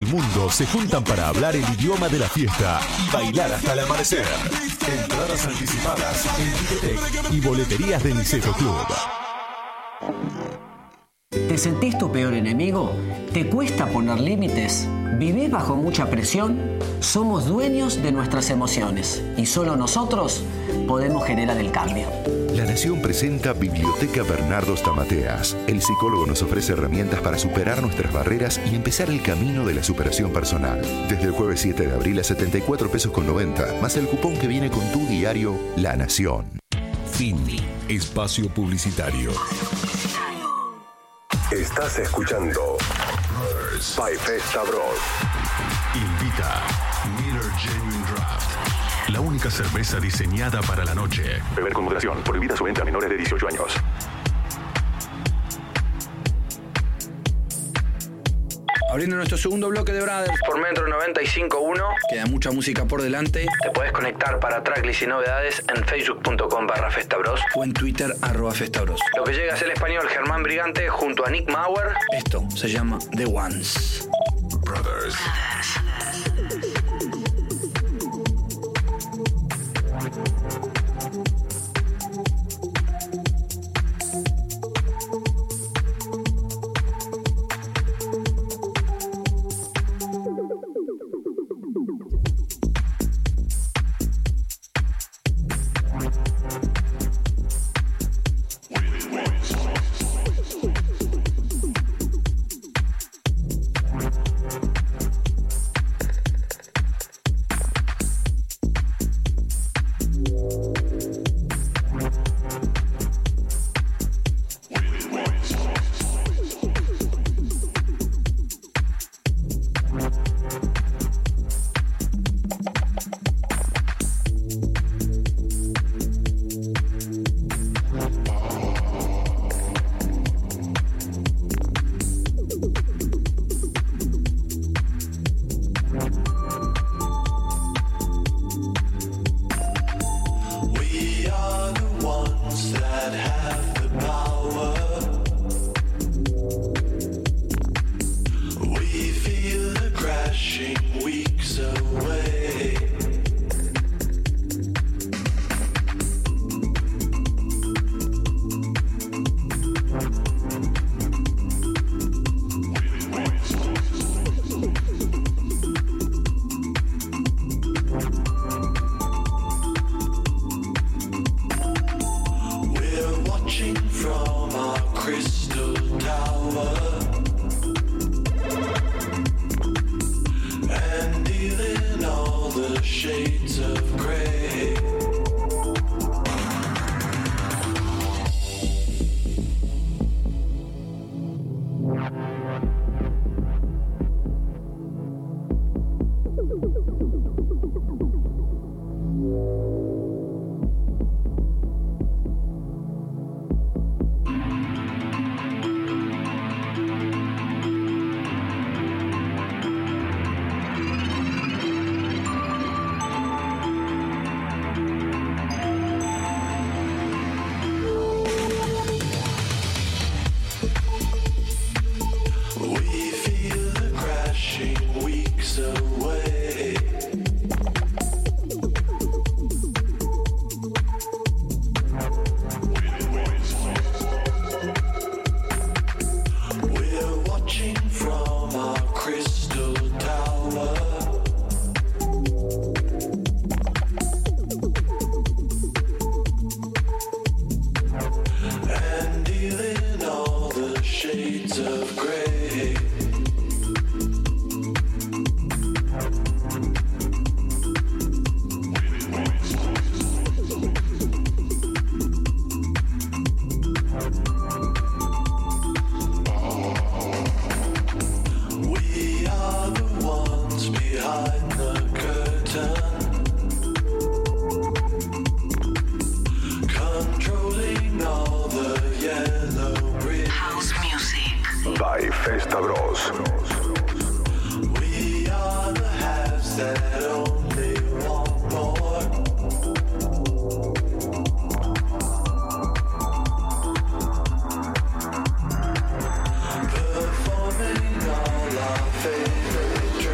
mundo se juntan para hablar el idioma de la fiesta y bailar hasta el amanecer. Entradas anticipadas en Ticketek y boleterías de Niceto Club. ¿Te sentís tu peor enemigo? ¿Te cuesta poner límites? ¿Vivís bajo mucha presión? Somos dueños de nuestras emociones y solo nosotros podemos generar el cambio. La Nación presenta Biblioteca Bernardo Stamateas. El psicólogo nos ofrece herramientas para superar nuestras barreras y empezar el camino de la superación personal. Desde el jueves 7 de abril a 74 pesos con 90, más el cupón que viene con tu diario La Nación. Fin. Espacio publicitario. Estás escuchando By Festa Bros. Invita Miller Genuine Draft. La única cerveza diseñada para la noche. Beber con moderación. Prohibida su venta a menores de 18 años. Abriendo nuestro segundo bloque de Brothers por Metro 95.1. Queda mucha música por delante. Te podés conectar para tracklist y novedades en facebook.com/festabros o en Twitter @festabros. Lo que llega es el español Germán Brigante junto a Nick Mauer. Esto se llama The Ones. Brothers. By Festa Bros. Performing all our favorite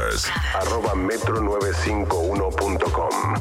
Brothers. @metro951.com.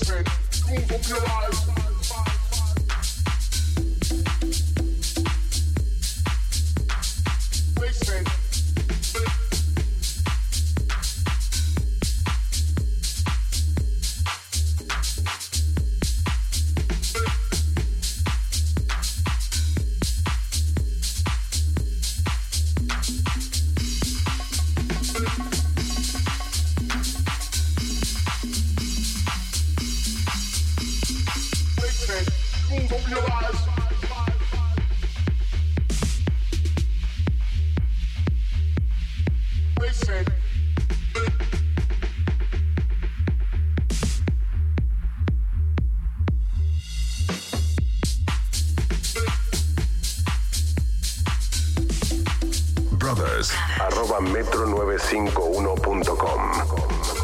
metro951.com.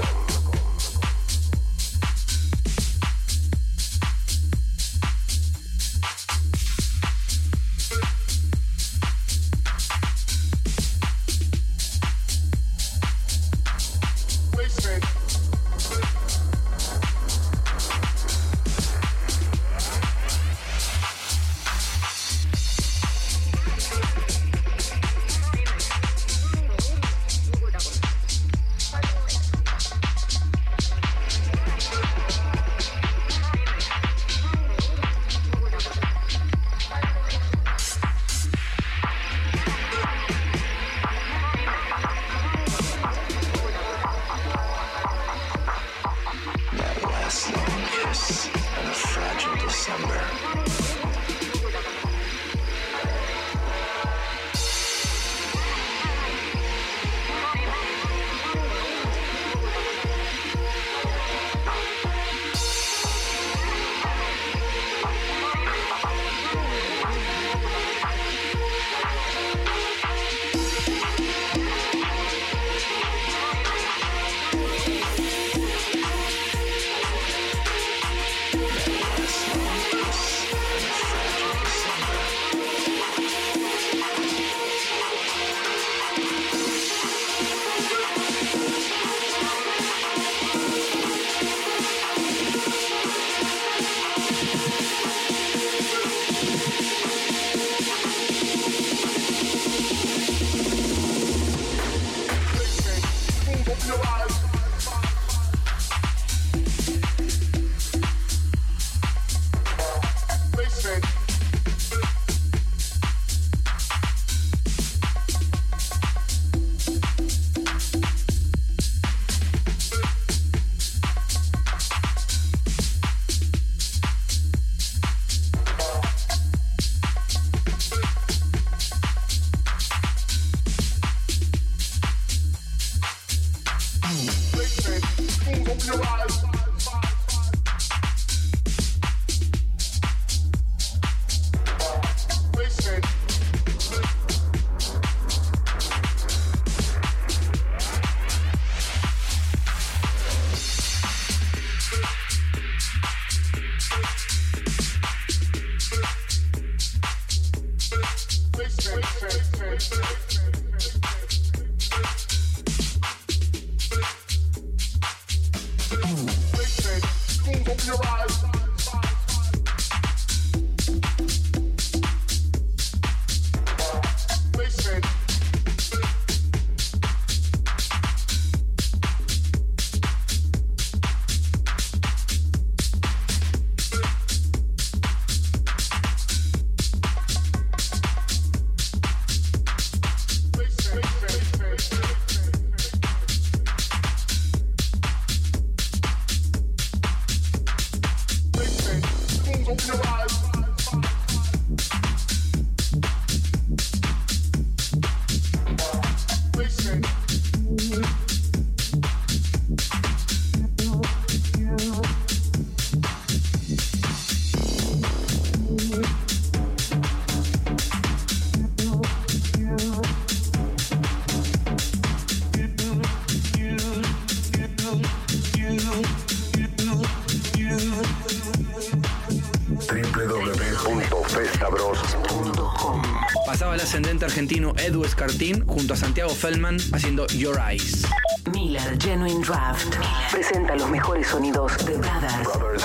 www.festabros.com. Pasaba el ascendente argentino Edu Escartín junto a Santiago Feldman haciendo Your Eyes. Miller Genuine Draft presenta los mejores sonidos de Brothers.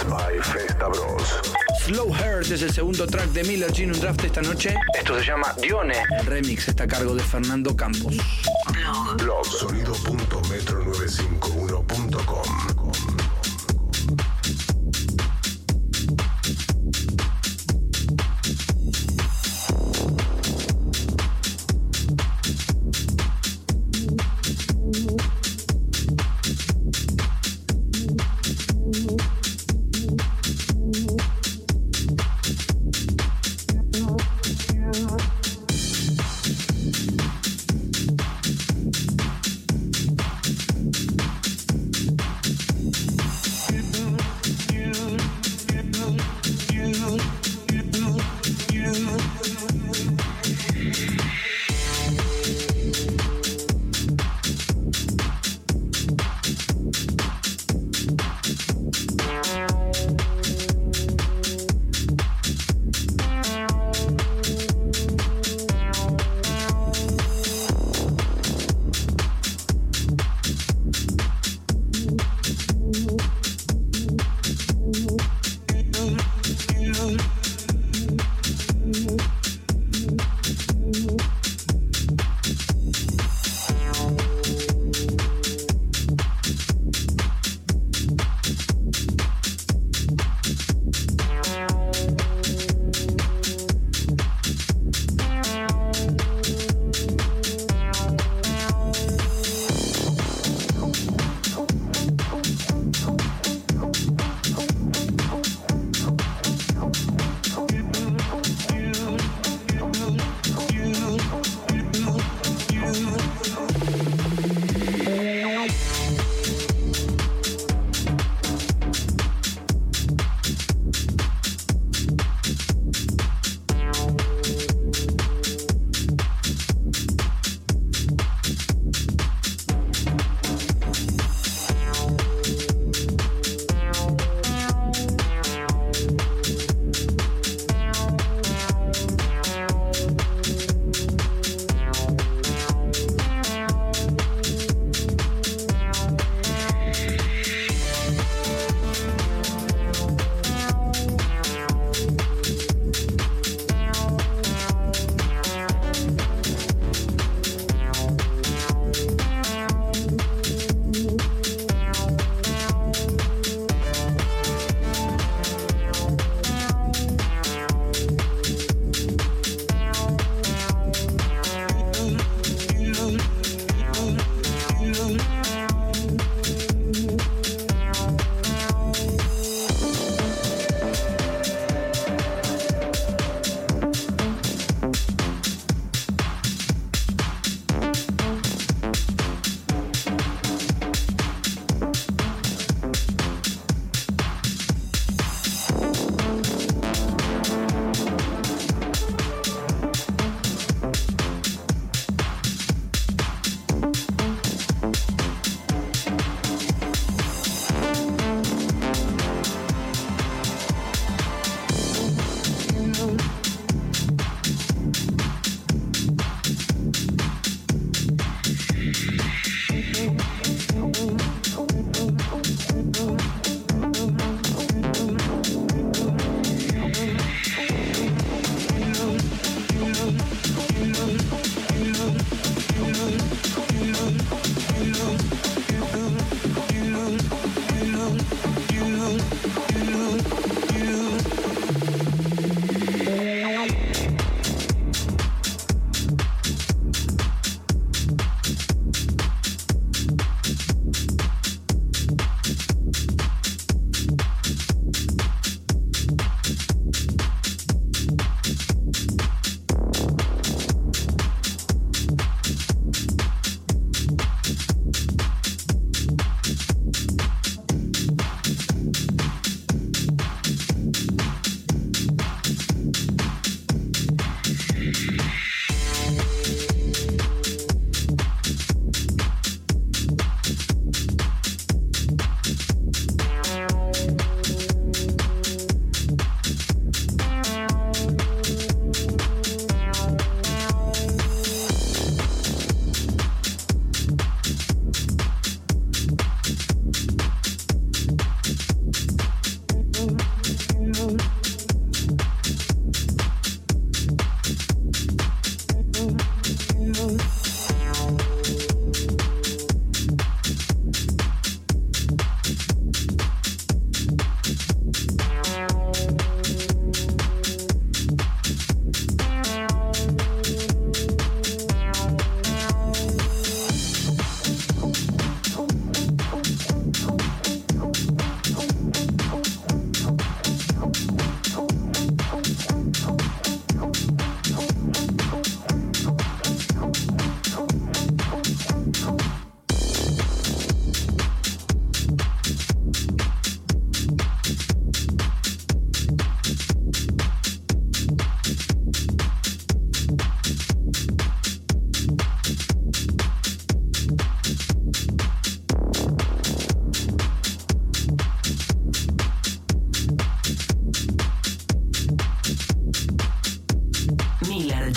by Festa Bros. Slow Heart es el segundo track de Miller G en un draft esta noche. Esto se llama Dione. El remix está a cargo de Fernando Campos. Blog sonido.metro951.com.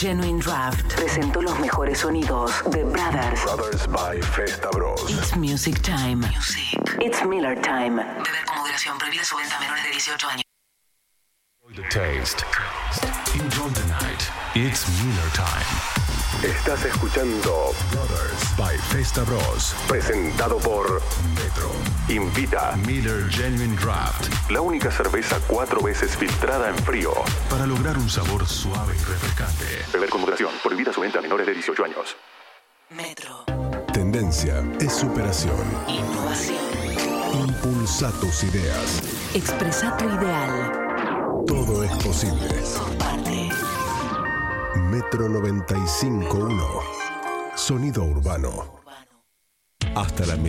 Genuine Draft presentó los mejores sonidos de Brothers. Brothers by Festa Bros. It's music time. It's Miller time. Beber con moderación. Prohibida su venta a menores de 18 años. Enjoy the taste. Enjoy the night. It's Miller time. Estás escuchando Brothers by Festa Bros. Presentado por Metro. Invita Miller Genuine Draft. la única cerveza 4 veces filtrada en frío. Para lograr un sabor suave y refrescante. Beber con moderación. Prohibida su venta a menores de 18 años. Metro. Tendencia es superación. Innovación. Impulsa tus ideas. Expresa tu ideal. Todo es posible. Comparte. Metro 95.1. Sonido urbano. Hasta la